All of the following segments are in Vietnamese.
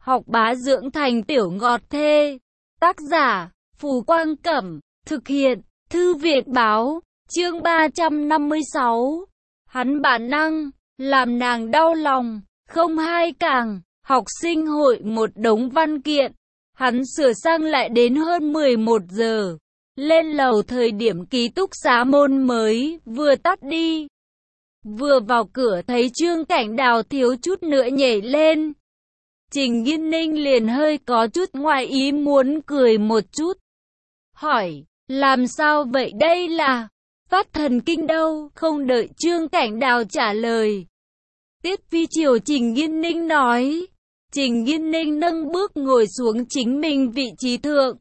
học bá dưỡng thành tiểu ngọt thê. Tác giả, Phù Quang Cẩm, thực hiện, Thư viện Báo, chương 356. Hắn bản năng, làm nàng đau lòng, không hai càng, học sinh hội một đống văn kiện. Hắn sửa sang lại đến hơn 11 giờ. Lên lầu thời điểm ký túc xá môn mới vừa tắt đi. Vừa vào cửa thấy Trương Cảnh Đào thiếu chút nữa nhảy lên. Trình Nghiên Ninh liền hơi có chút ngoài ý muốn cười một chút. Hỏi, làm sao vậy, đây là phát thần kinh đâu? Không đợi Trương Cảnh Đào trả lời, Tiết Phi chiều Trình Nghiên Ninh nói. Trình Nghiên Ninh nâng bước ngồi xuống chính mình vị trí thượng.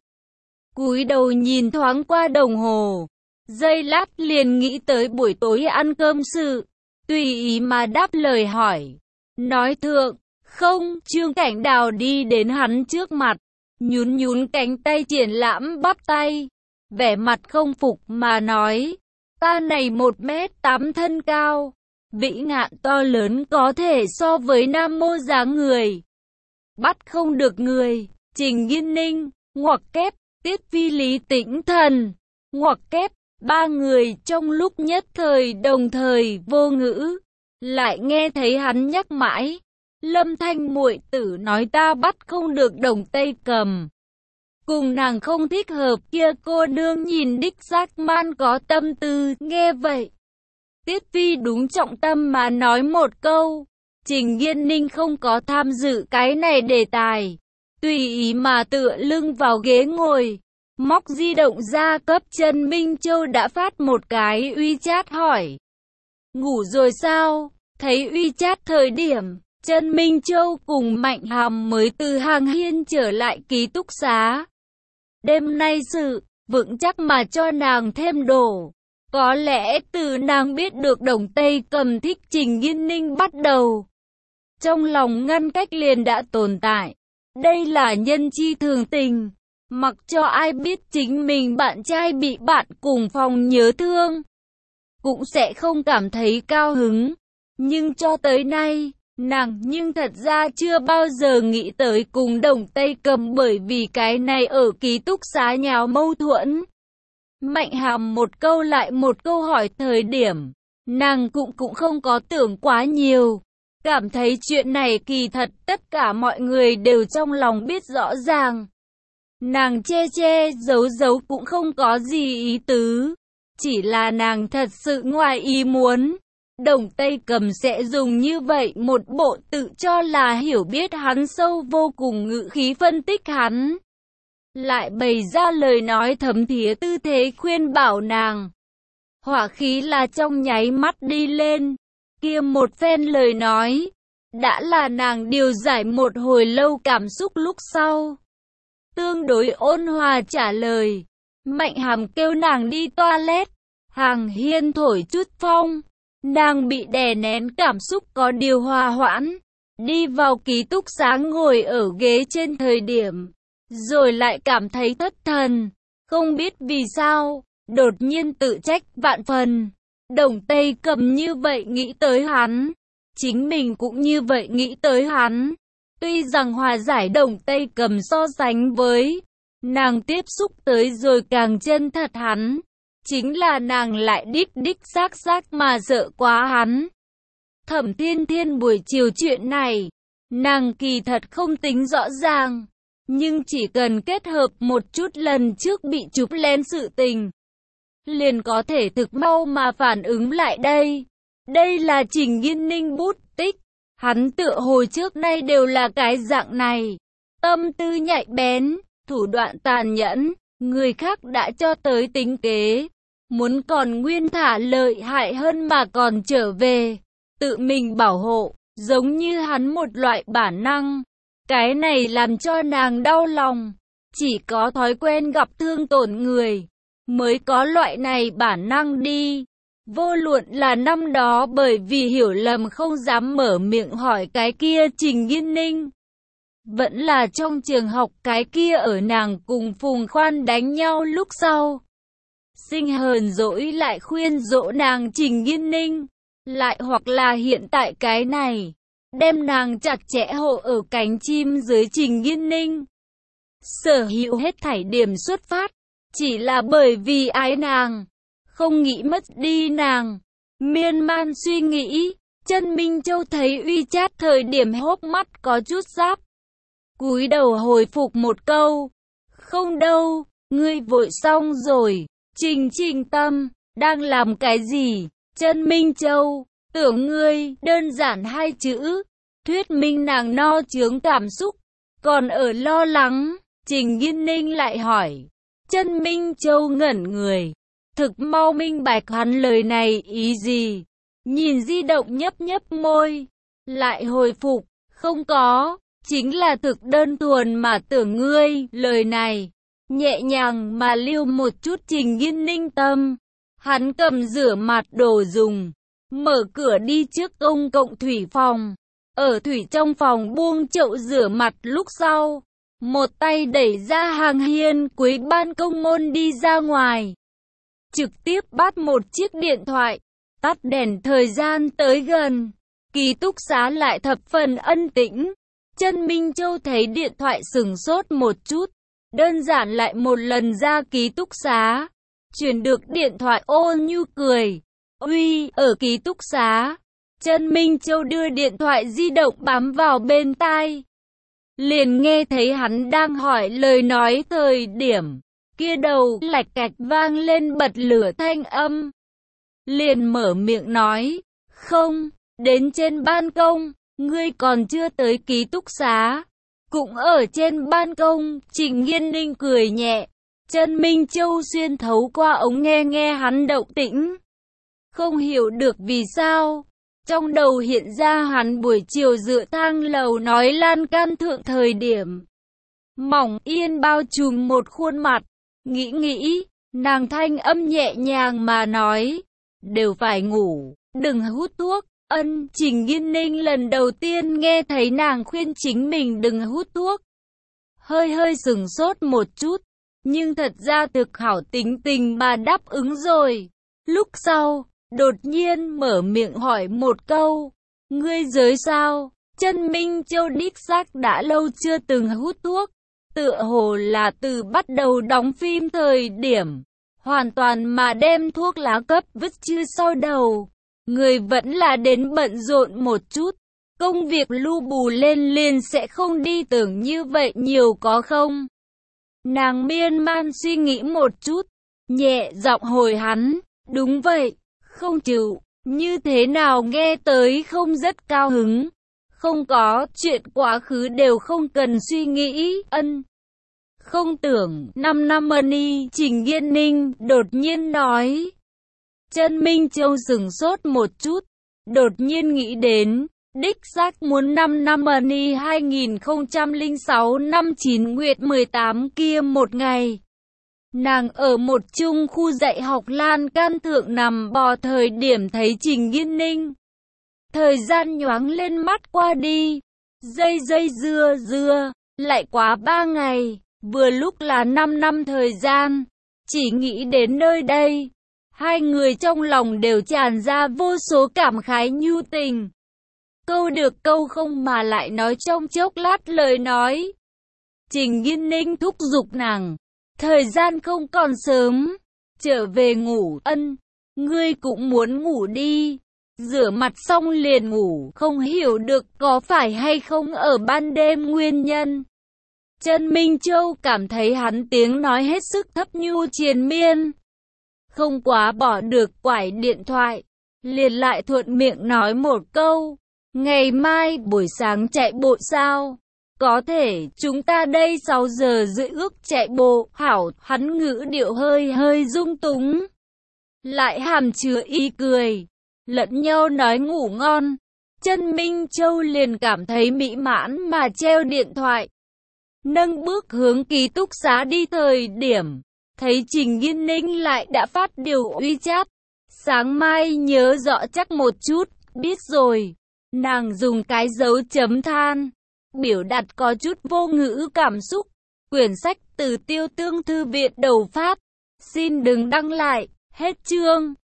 Cúi đầu nhìn thoáng qua đồng hồ. Giây lát liền nghĩ tới buổi tối ăn cơm sự. Tùy ý mà đáp lời hỏi. Nói thượng, không. Trương Cảnh Đào đi đến hắn trước mặt. Nhún nhún cánh tay triển lãm bắp tay. Vẻ mặt không phục mà nói. Ta này 1m8 thân cao. Vĩ ngạn to lớn có thể so với nam mô dáng người. Bắt không được người. Trình Nghiên Ninh, ngoặc kép, Tiết Phi Lý Tĩnh Thần, ngoặc kép. Ba người trong lúc nhất thời đồng thời vô ngữ. Lại nghe thấy hắn nhắc mãi. Lâm Thanh muội tử nói ta bắt không được Đồng Tây Cầm. Cùng nàng không thích hợp kia cô nương nhìn đích xác man có tâm tư. Nghe vậy, Tiết Phi đúng trọng tâm mà nói một câu. Trình Nghiên Ninh không có tham dự cái này đề tài. Tùy ý mà tựa lưng vào ghế ngồi. Móc di động ra cấp Trần Minh Châu đã phát một cái WeChat hỏi. Ngủ rồi sao? Thấy WeChat thời điểm, Trần Minh Châu cùng Mạnh Hàm mới từ Hàng Hiên trở lại ký túc xá. Đêm nay sự, vững chắc mà cho nàng thêm đổ. Có lẽ từ nàng biết được Đồng Tây Cầm thích Trình Nghiên Ninh bắt đầu. Trong lòng ngăn cách liền đã tồn tại. Đây là nhân chi thường tình. Mặc cho ai biết chính mình bạn trai bị bạn cùng phòng nhớ thương, cũng sẽ không cảm thấy cao hứng. Nhưng cho tới nay, nàng nhưng thật ra chưa bao giờ nghĩ tới cùng Đồng Tây Cầm bởi vì cái này ở ký túc xá nháo mâu thuẫn. Mạnh Hàm một câu lại một câu hỏi thời điểm, nàng cũng không có tưởng quá nhiều. Cảm thấy chuyện này kỳ thật tất cả mọi người đều trong lòng biết rõ ràng. Nàng che giấu cũng không có gì ý tứ. Chỉ là nàng thật sự ngoài ý muốn. Đồng Tây Cầm sẽ dùng như vậy một bộ tự cho là hiểu biết hắn sâu vô cùng ngữ khí phân tích hắn. Lại bày ra lời nói thấm thía tư thế khuyên bảo nàng. Hỏa khí là trong nháy mắt đi lên. Kia một phen lời nói. Đã là nàng điều giải một hồi lâu cảm xúc lúc sau. Tương đối ôn hòa trả lời. Mạnh Hàm kêu nàng đi toilet. Hàng Hiên thổi chút phong. Nàng bị đè nén cảm xúc có điều hòa hoãn. Đi vào ký túc xá ngồi ở ghế trên thời điểm. Rồi lại cảm thấy thất thần. Không biết vì sao. Đột nhiên tự trách vạn phần. Đồng Tây Cầm như vậy nghĩ tới hắn. Chính mình cũng như vậy nghĩ tới hắn. Tuy rằng hòa giải Đồng Tây Cầm so sánh với nàng tiếp xúc tới rồi càng chân thật hắn. Chính là nàng lại đích xác mà sợ quá hắn. Thẩm Thiên Thiên buổi chiều chuyện này, nàng kỳ thật không tính rõ ràng. Nhưng chỉ cần kết hợp một chút lần trước bị chụp lén sự tình, liền có thể thực mau mà phản ứng lại đây. Đây là Trình Nghiên Ninh bút tích. Hắn tựa hồi trước nay đều là cái dạng này. Tâm tư nhạy bén, thủ đoạn tàn nhẫn, người khác đã cho tới tính kế. Muốn còn nguyên thả lợi hại hơn mà còn trở về. Tự mình bảo hộ, giống như hắn một loại bản năng. Cái này làm cho nàng đau lòng. Chỉ có thói quen gặp thương tổn người, mới có loại này bản năng đi. Vô luận là năm đó bởi vì hiểu lầm không dám mở miệng hỏi cái kia Trình Nghiên Ninh. Vẫn là trong trường học cái kia ở nàng cùng Phùng Khoan đánh nhau lúc sau. Sinh hờn dỗi lại khuyên dỗ nàng Trình Nghiên Ninh. Lại hoặc là hiện tại cái này. đem nàng chặt chẽ hộ ở cánh chim dưới Trình Nghiên Ninh. Sở hữu hết thảy điểm xuất phát, chỉ là bởi vì ái nàng, không nghĩ mất đi nàng. Miên man suy nghĩ, Chân Minh Châu thấy Uy Chát thời điểm hốc mắt có chút giáp. Cúi đầu hồi phục một câu, không đâu, ngươi vội xong rồi. Trình Tâm, đang làm cái gì? Chân Minh Châu, tưởng ngươi, đơn giản hai chữ, thuyết minh nàng no chướng cảm xúc, còn ở lo lắng. Trình Nghiên Ninh lại hỏi. Chân Minh Châu ngẩn người, thực mau minh bạch hắn lời này ý gì. Nhìn di động nhấp nhấp môi, lại hồi phục, không có, chính là thực đơn thuần mà tưởng ngươi. Lời này nhẹ nhàng mà lưu một chút Trình Nghiên Ninh tâm. Hắn cầm rửa mặt đồ dùng, mở cửa đi trước công cộng thủy phòng. Ở thủy trong phòng buông chậu rửa mặt lúc sau, một tay đẩy ra hàng hiên cuối ban công môn đi ra ngoài. Trực tiếp bắt một chiếc điện thoại, tắt đèn. Thời gian tới gần, ký túc xá lại thập phần ân tĩnh. Chân Minh Châu thấy điện thoại sửng sốt một chút, đơn giản lại một lần ra ký túc xá. Chuyển được điện thoại ôn nhu cười. Uy, ở ký túc xá. Chân Minh Châu đưa điện thoại di động bám vào bên tai. Liền nghe thấy hắn đang hỏi lời nói thời điểm, kia đầu lạch cạch vang lên bật lửa thanh âm. Liền mở miệng nói, không, đến trên ban công, ngươi còn chưa tới ký túc xá. Cũng ở trên ban công, Trình Nghiên Ninh cười nhẹ. Chân Minh Châu xuyên thấu qua ống nghe hắn động tĩnh. Không hiểu được vì sao, trong đầu hiện ra hắn buổi chiều dựa thang lầu nói lan can thượng thời điểm. Mỏng yên bao trùm một khuôn mặt, nghĩ, nàng thanh âm nhẹ nhàng mà nói, đều phải ngủ, đừng hút thuốc. Trình Nghiên Ninh lần đầu tiên nghe thấy nàng khuyên chính mình đừng hút thuốc. Hơi sửng sốt một chút, nhưng thật ra thực hảo tính tình mà đáp ứng rồi. Lúc sau, đột nhiên mở miệng hỏi một câu, ngươi giới sao? Chân Minh Châu đích xác đã lâu chưa từng hút thuốc, tựa hồ là từ bắt đầu đóng phim thời điểm, hoàn toàn mà đem thuốc lá cấp vứt chưa sau đầu. Người vẫn là đến bận rộn một chút, công việc lu bù lên liền sẽ không đi tưởng như vậy nhiều có không? Nàng miên man suy nghĩ một chút, nhẹ giọng hồi hắn, đúng vậy, không chịu, như thế nào nghe tới không rất cao hứng. Không có, chuyện quá khứ đều không cần suy nghĩ. Không tưởng, 5 năm money. Trình Nghiên Ninh đột nhiên nói. Chân Minh Châu sửng sốt một chút, đột nhiên nghĩ đến, đích xác muốn 5 năm money 2006 năm 9 nguyệt 18 kia một ngày. Nàng ở một chung khu dạy học lan can thượng nằm bò thời điểm thấy Trình Nghiên Ninh. Thời gian nhoáng lên mắt qua đi, dây dưa, lại quá 3 ngày, vừa lúc là 5 năm thời gian. Chỉ nghĩ đến nơi đây, hai người trong lòng đều tràn ra vô số cảm khái nhu tình. Câu được câu không mà lại nói trong chốc lát lời nói. Trình Nghiên Ninh thúc giục nàng, thời gian không còn sớm, trở về ngủ. Ngươi cũng muốn ngủ đi. Rửa mặt xong liền ngủ, không hiểu được có phải hay không ở ban đêm nguyên nhân. Chân Minh Châu cảm thấy hắn tiếng nói hết sức thấp nhu triền miên, không quá bỏ được quải điện thoại, liền lại thuận miệng nói một câu, ngày mai buổi sáng chạy bộ sao? Có thể, chúng ta đây 6 giờ rưỡi ước chạy bộ. Hảo. Hắn ngữ điệu hơi rung túng, lại hàm chứa ý cười, lẫn nhau nói ngủ ngon. Chân Minh Châu liền cảm thấy mỹ mãn mà treo điện thoại, nâng bước hướng ký túc xá đi thời điểm, thấy Trình Nghiên Ninh lại đã phát điều WeChat. Sáng mai nhớ rõ chắc một chút, biết rồi. Nàng dùng cái dấu chấm than, biểu đạt có chút vô ngữ cảm xúc. Quyển sách từ Tiêu Tương Thư viện đầu phát. Xin đừng đăng lại, hết chương.